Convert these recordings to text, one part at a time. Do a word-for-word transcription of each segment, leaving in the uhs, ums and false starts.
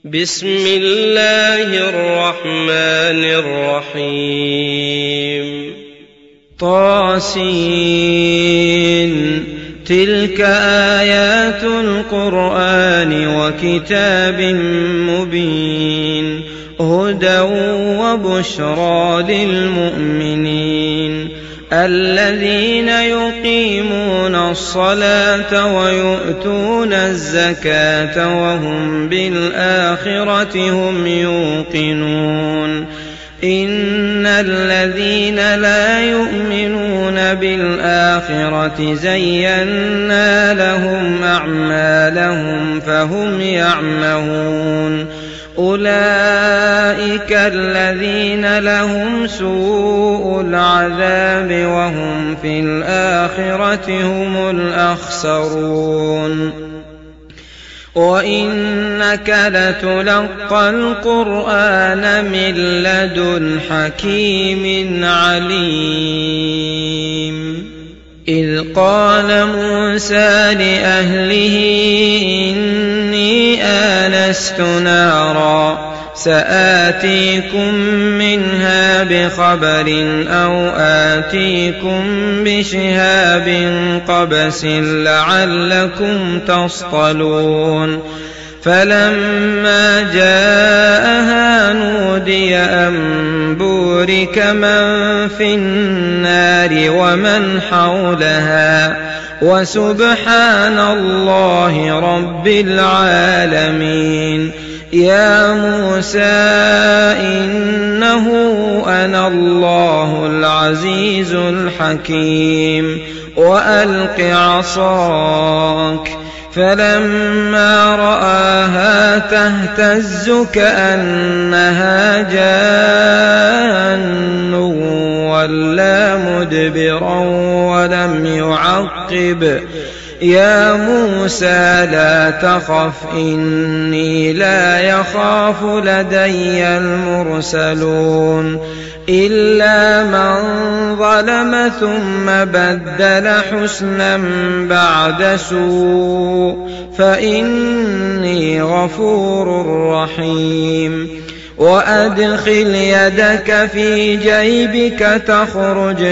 بسم الله الرحمن الرحيم. طاسين. تلك آيات القرآن وكتاب مبين، هدى وبشرى للمؤمنين الذين يقيمون الصلاة ويؤتون الزكاة وهم بالآخرة هم يوقنون. إن الذين لا يؤمنون بالآخرة زينا لهم أعمالهم فهم يعمهون. أولئك الذين لهم سوء العذاب وهم في الآخرة هم الأخسرون. وإنك لتلقى القرآن من لدن حكيم عليم. إذ قال موسى لأهله إني آنست نارا سآتيكم منها بخبر أو آتيكم بشهاب قبس لعلكم تصطلون. فلما جاءها نودي أن بورك من في النار ومن حولها وسبحان الله رب العالمين. يا موسى إنه أنا الله العزيز الحكيم وألق عصاك. فلما رآها تهتز كأنها جان ولا مدبرا ولم يعقب. يا موسى لا تخف إني لا يخاف لدي المرسلون. إلا من ظلم ثم بدل حسنا بعد سوء فإني غفور رحيم. وأدخل يدك في جيبك تخرج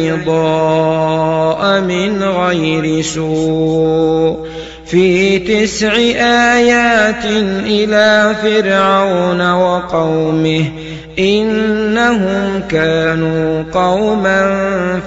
بيضاء من غير سوء في تسع آيات إلى فرعون وقومه إنهم كانوا قوما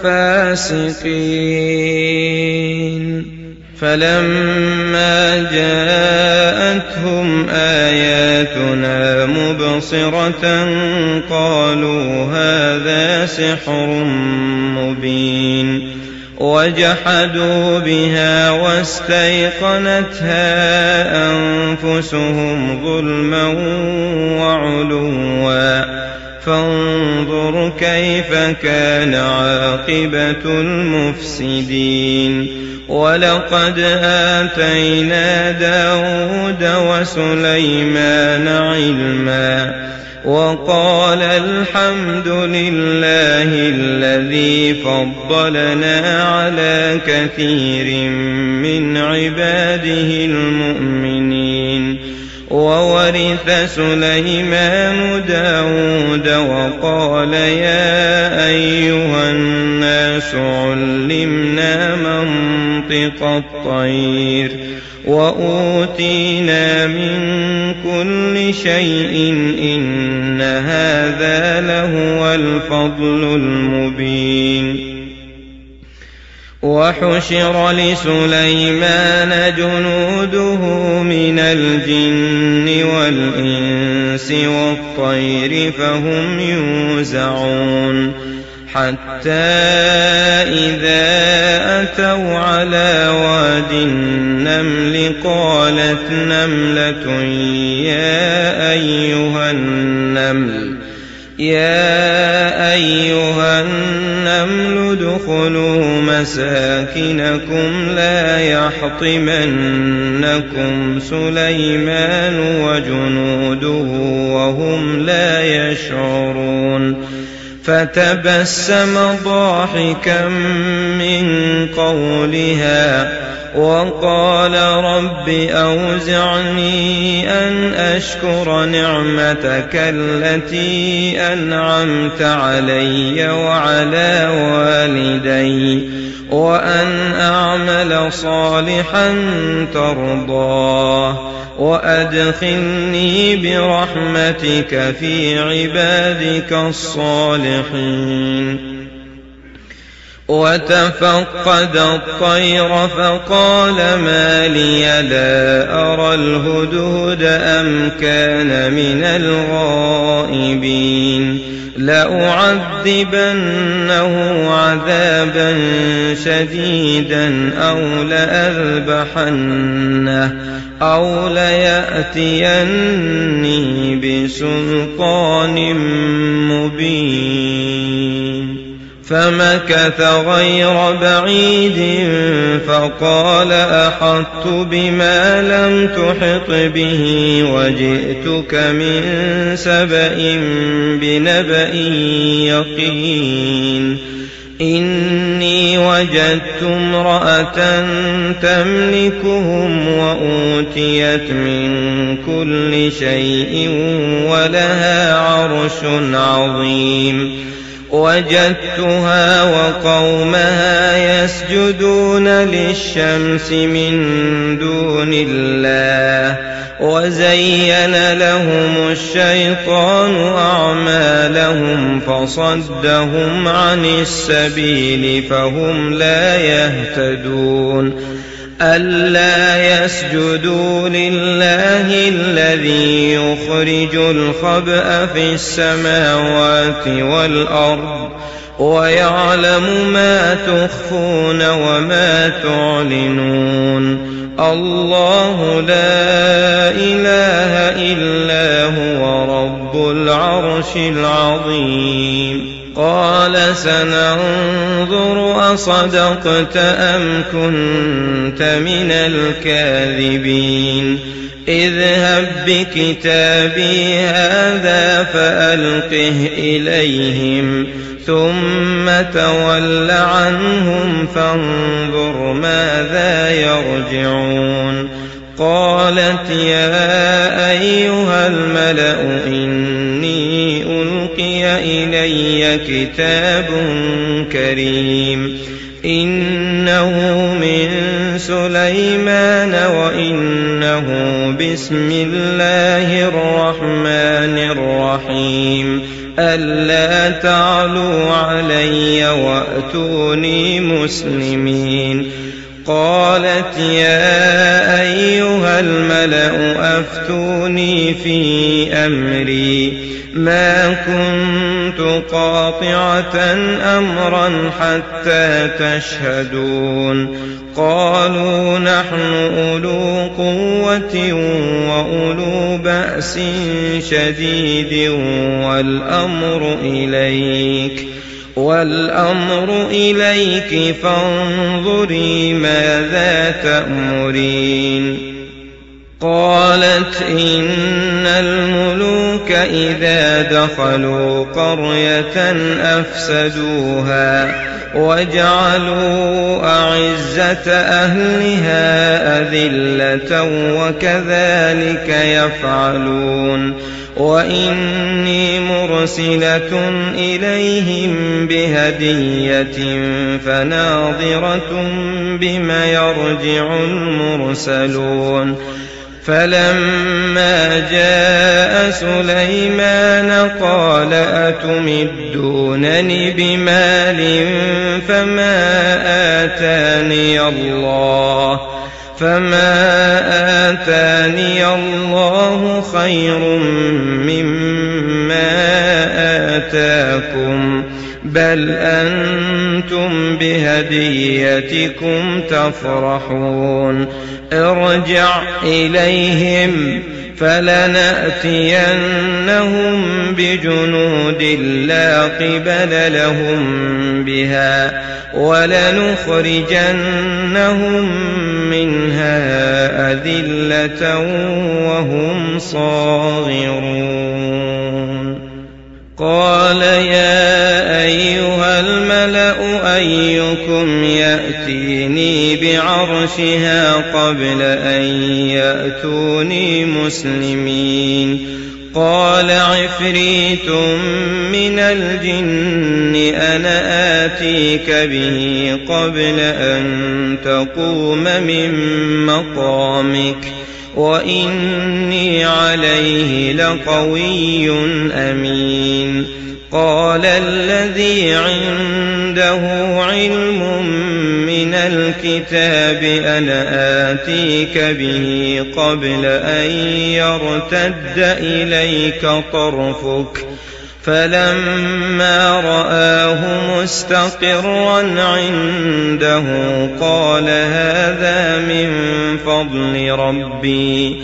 فاسقين. فلما جاءتهم آياتنا مبصرة قالوا هذا سحر مبين، وجحدوا بها واستيقنتها أنفسهم ظلما وعلوا. فانظر كيف كان عاقبة المفسدين. ولقد آتينا داود وسليمان علما وقال الحمد لله الذي فضلنا على كثير من عباده المؤمنين. وورث سليمان داود وقال يا أيها الناس علمنا منطق الطير وأوتينا من كل شيء إن هذا لهو الفضل المبين. وحشر لسليمان جنوده من الجن والإنس والطير فهم يوزعون. حتى إذا أتوا على واد النمل قالت نملة يا أيها النمل يا أيها النمل ادخلوا مساكنكم لا يحطمنكم سليمان وجنوده وهم لا يشعرون. فتبسم ضاحكا من قولها وقال رب أوزعني أن أشكر نعمتك التي أنعمت علي وعلى والدي وأن أعمل صالحا ترضاه وأدخلني برحمتك في عبادك الصالحين. وتفقد الطير فقال ما لي لا أرى الهدهد أم كان من الغائبين لأعذبنه عذابا شديدا أو لأذبحنه أو ليأتيني بسلطان مبين. فمكث غير بعيد فقال أحطت بما لم تحط به وجئتك من سبأ بنبأ يقين. إني وجدت امرأة تملكهم وأوتيت من كل شيء ولها عرش عظيم. وجدتها وقومها يسجدون للشمس من دون الله وزين لهم الشيطان أعمالهم فصدهم عن السبيل فهم لا يهتدون. ألا يسجدوا لله الذي يخرج الخبأ في السماوات والأرض ويعلم ما تخفون وما تعلنون. الله لا إله إلا هو رب العرش العظيم. قال سننظر أصدقت أم كنت من الكاذبين. اذهب بكتابي هذا فألقه إليهم ثم تول عنهم فانظر ماذا يرجعون. قالت يا أيها الملأ إني ألقي إلي كتاب كريم إنه من سليمان وإنه بسم الله الرحمن الرحيم. ألا تعلوا علي وأتوني مسلمين. قالت يا أيها الملأ أفتوني في أمري ما كنت قاطعة أمرا حتى تشهدون. قالوا نحن أولو قوة وأولو بأس شديد والأمر إليك والأمر إليك فانظري ماذا تأمرين. قالت إن الملوك إذا دخلوا قرية أفسدوها وجعلوا أعزة أهلها أذلة وكذلك يفعلون. وإني مرسلة إليهم بهدية فناظرة بما يرجع المرسلون. فلما جاء سليمان قال أتمدونني بمال فما آتاني الله فما آتاني الله خير مما آتاكم بل أنتم بهديتكم تفرحون. ارجع إليهم فلنأتينهم بجنود لا قبل لهم بها ولنخرجنهم منها أذلة وهم صاغرون. قال يا أيها الملأ أيكم يأتيني عرشها قبل أن يأتوني مسلمين قال عفريت من الجن أنا آتيك به قبل أن تقوم من مقامك وإني عليه لقوي أمين قال الذي عنده علم من الكتاب أنا آتيك به قبل أن يرتد إليك طرفك فلما رآه مستقرا عنده قال هذا من فضل ربي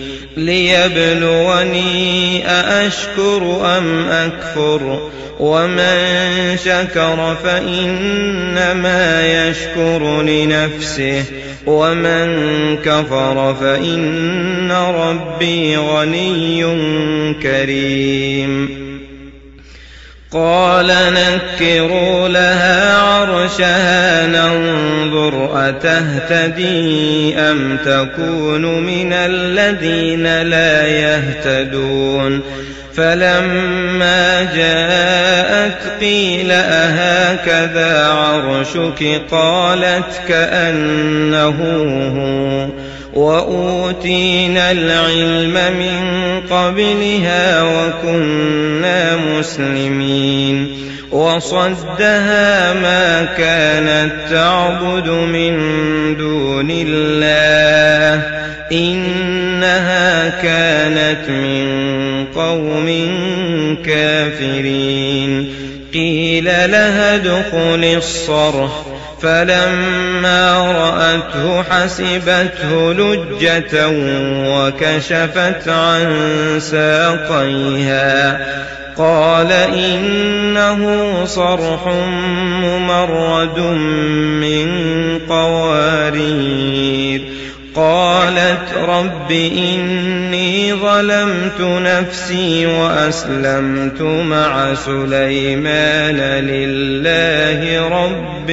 ليبلوني أأشكر أم أكفر ومن شكر فإنما يشكر لنفسه ومن كفر فإن ربي غني كريم قال نكروا لها عرشها ننظر أتهتدي أم تكون من الذين لا يهتدون فلما جاءت قيل أهكذا عرشك قالت كأنه هو وأوتينا العلم من قبلها وكنا مسلمين وصدها ما كانت تعبد من دون الله إنها كانت من قوم كافرين قيل لها ادخل الصرح فلما رأته حسبته لجة وكشفت عن ساقيها قال إنه صرح ممرد من قوارير قالت رب إني ظلمت نفسي وأسلمت مع سليمان لله رب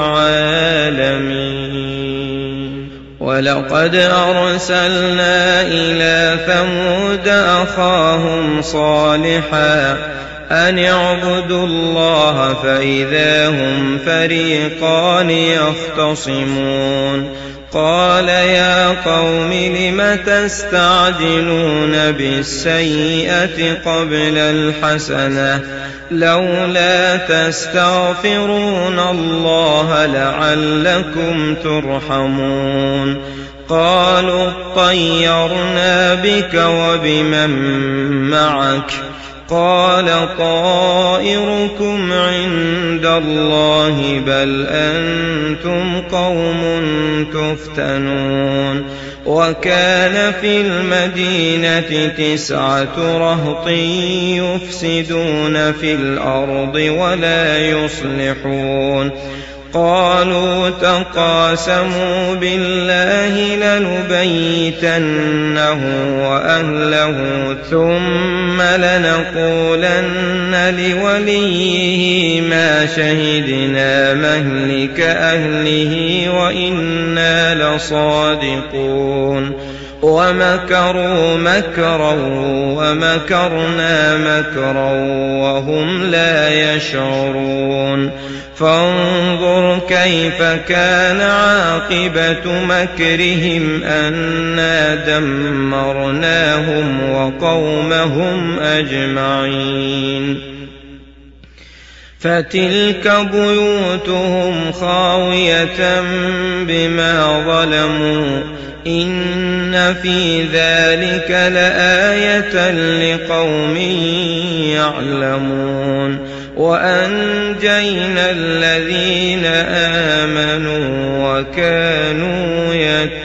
العالمين ولقد أرسلنا إلى ثمود أخاهم صالحا أن اعبدوا الله فإذا هم فريقان يختصمون قال يا قوم لم تستعجلون بالسيئة قبل الحسنة لولا تستغفرون الله لعلكم ترحمون قالوا اطيرنا بك وبمن معك قال طائركم عند الله بل أنتم قوم تفتنون وكان في المدينة تسعة رهط يفسدون في الأرض ولا يصلحون قالوا تقاسموا بالله لنبيتنه وأهله ثم لنقولن لوليه ما شهدنا مهلك أهله وإنا لصادقون ومكروا مكرا ومكرنا مكرا وهم لا يشعرون فانظر كيف كان عاقبة مكرهم أنا دمرناهم وقومهم أجمعين فتلك بيوتهم خاوية بما ظلموا إن في ذلك لآية لقوم يعلمون وأنجينا الذين آمنوا وكانوا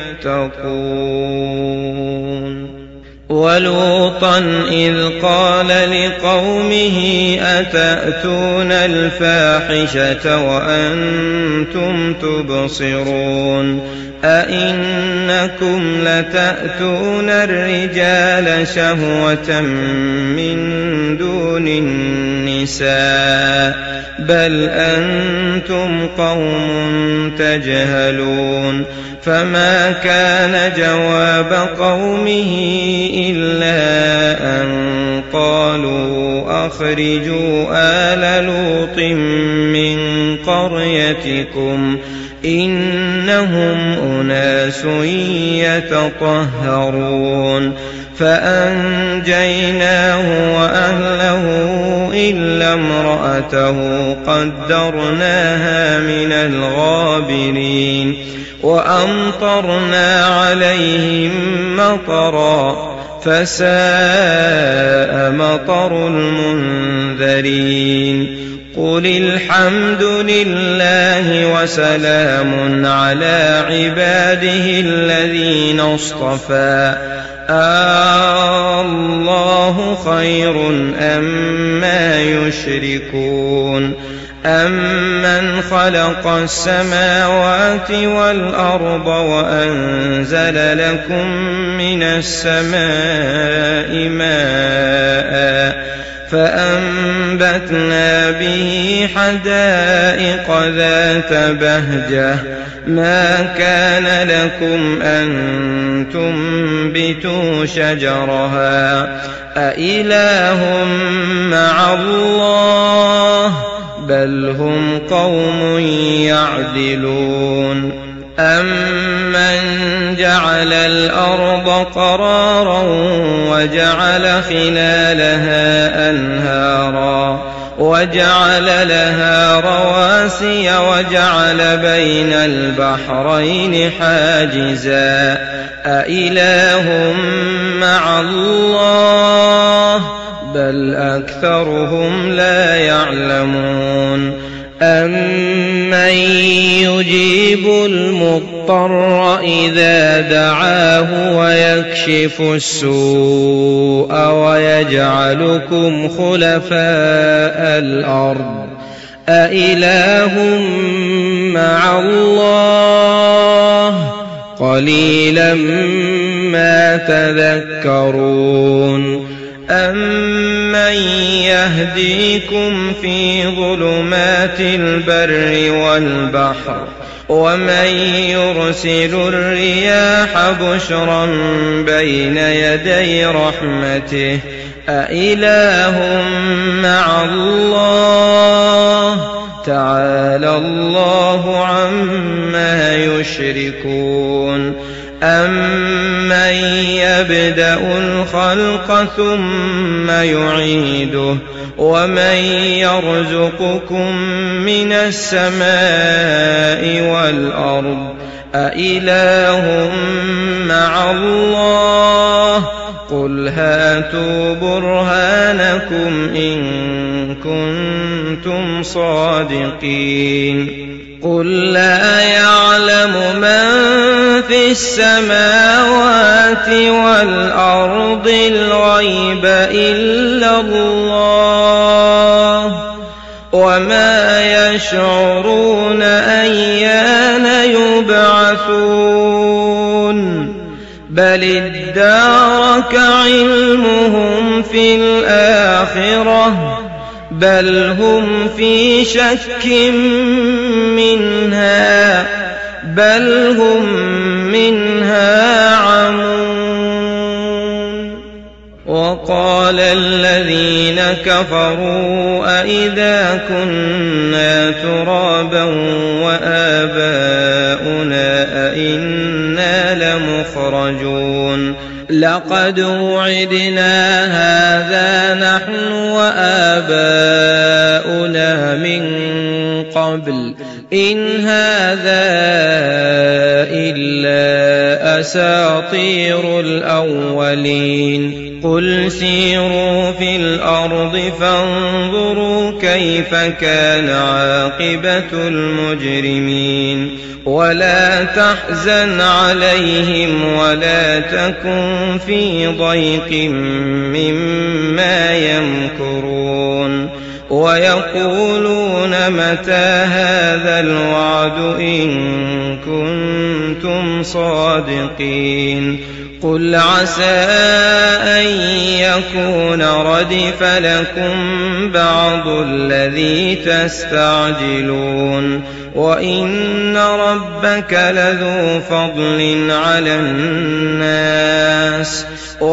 يتقون ولوطا إذ قال لقومه أتأتون الفاحشة وأنتم تبصرون أئنكم لتأتون الرجال شهوة من دون النساء بل أنتم قوم تجهلون فما كان جواب قومه إلا أن قالوا أخرجوا آل لوط من قريتكم إنهم أناس يتطهرون فأنجيناه وأهله إلا امرأته قدرناها من الغابرين وأمطرنا عليهم مطرا فساء مطر المنذرين قل الحمد لله وسلام على عباده الذين اصطفى الله خير أما يشركون أمن خلق السماوات والأرض وأنزل لكم من السماء ماء فأنبتنا به حدائق ذات بهجة ما كان لكم أن تنبتوا شجرها أإله مع الله بل هم قوم يعدلون أمن جعل الأرض قرارا وجعل خلالها أنهارا وجعل لها رواسي وجعل بين البحرين حاجزا أإله مع الله بل أكثرهم لا يعلمون أمن يجيب المضطر إذا دعاه ويكشف السوء ويجعلكم خلفاء الأرض أإله مع الله قليلا ما تذكرون أمن يهديكم في ظلمات البر والبحر ومن يرسل الرياح بشرا بين يدي رحمته أإله مع الله تعالى الله عما يشركون أمن يبدأ الخلق ثم يعيده ومن يرزقكم من السماء والأرض أإله مع الله قل هاتوا برهانكم إن كنتم صادقين قل لا يعلم من في السماوات والأرض الغيب إلا الله وما يشعرون أيان يبعثون بل ادارك علمهم في الآخرة بل هم في شك منها بل هم منها عمون وقال الذين كفروا أئذا كنا ترابا وآباؤنا أئنا لمخرجون لقد وعدنا هذا نحن وآباؤنا من قبل إن هذا إلا أساطير الأولين قل سيروا في الأرض فانظروا كيف كان عاقبة المجرمين ولا تحزن عليهم ولا تكن في ضيق مما يمكرون ويقولون متى هذا الوعد إن كنتم صادقين قل عسى أن يكون ردف لكم بعض الذي تستعجلون وإن ربك لذو فضل على الناس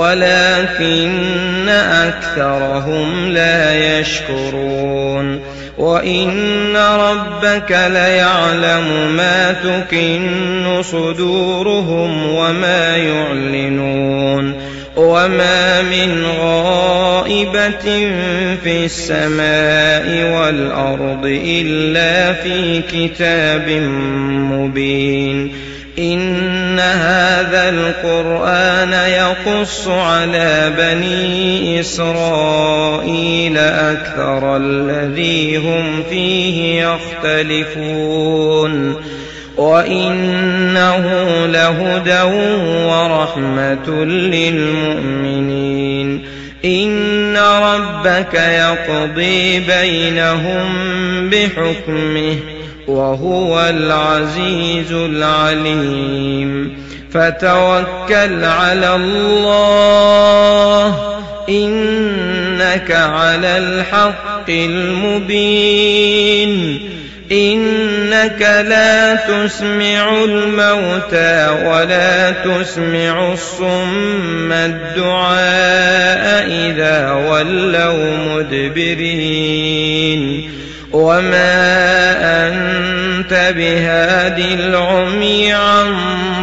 ولكن أكثرهم لا يشكرون وإن ربك ليعلم ما تكن صدورهم وما يعلنون وما من غائبة في السماء والأرض إلا في كتاب مبين إن هذا القرآن يقص على بني إسرائيل أكثر الذي هم فيه يختلفون وإنه لهدى ورحمة للمؤمنين إن ربك يقضي بينهم بحكمه وهو العزيز العليم فتوكل على الله إنك على الحق المبين إنك لا تسمع الموتى ولا تسمع الصم الدعاء إذا ولوا مدبرين وما أنت بهاد العمي عن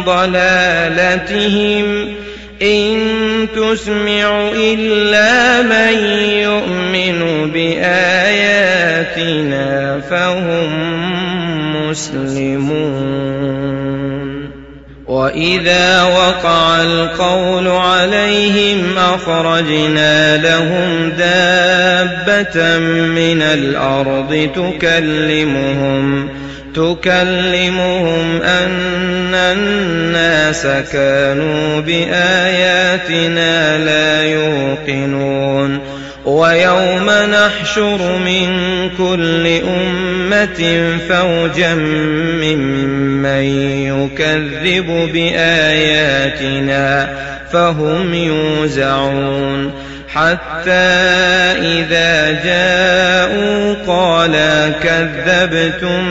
ضلالتهم إن تسمع إلا من يؤمن بآياتنا فهم مسلمون وإذا وقع القول عليهم أخرجنا لهم دابة من الأرض تكلمهم تكلمهم أن الناس كانوا بآياتنا لا يوقنون ويوم نحشر من كل أمة فوجا ممن يكذب بآياتنا فهم يوزعون حتى إذا جاءوا قال كذبتم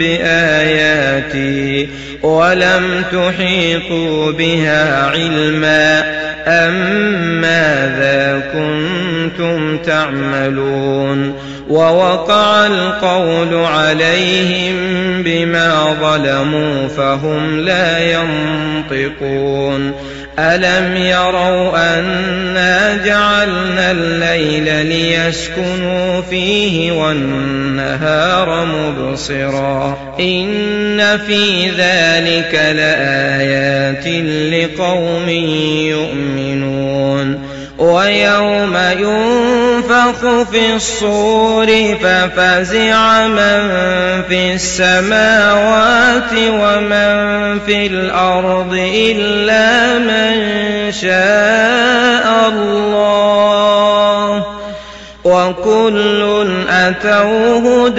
بآياتي ولم تحيطوا بها علما أم ماذا كنتم تعملون ووقع القول عليهم بما ظلموا فهم لا ينطقون ألم يروا أنا جعلنا الليل ليسكنوا فيه والنهار مبصرا إن في ذلك لآيات لقوم يؤمنون ويوم ينفخ في الصور ففزع من في السماوات ومن في الأرض إلا من شاء الله وكل أتوه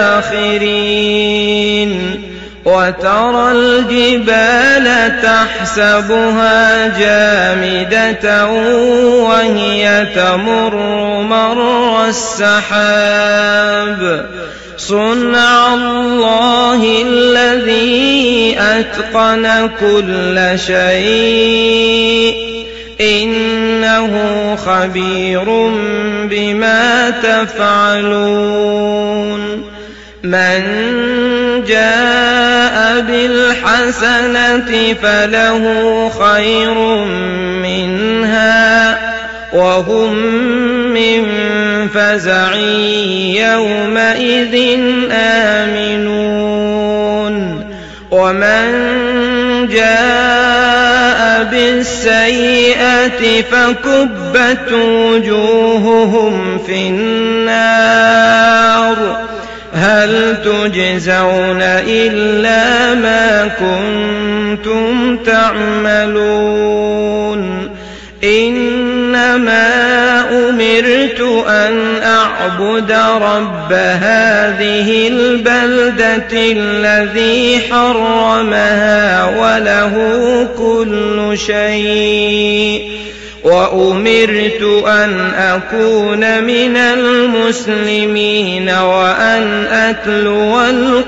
داخرين وترى الجبال تحسبها جامدة وهي تمر مر السحاب صنع الله الذي أتقن كل شيء إنه خبير بما تفعلون من جاء بالحسنة فله خير منها وهم من فزع يومئذ آمنون ومن جاء بالسيئة فكبت وجوههم في النار هل تجزون إلا ما كنتم تعملون إنما أمرت أن أعبد رب هذه البلدة الذي حرمها وله كل شيء وأمرت أن أكون من المسلمين وأن أتلو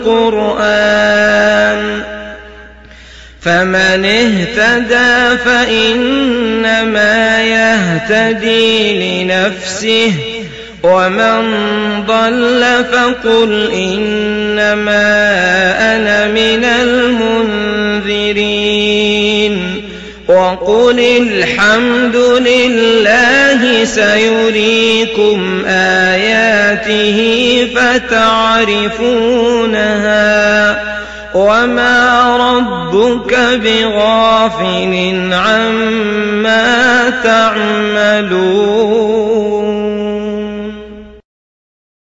القرآن فمن اهتدى فإنما يهتدي لنفسه ومن ضل فقل إنما أنا من المنذرين وقل الحمد لله سيريكم آياته فتعرفونها وما ربك بغافل عما تعملون.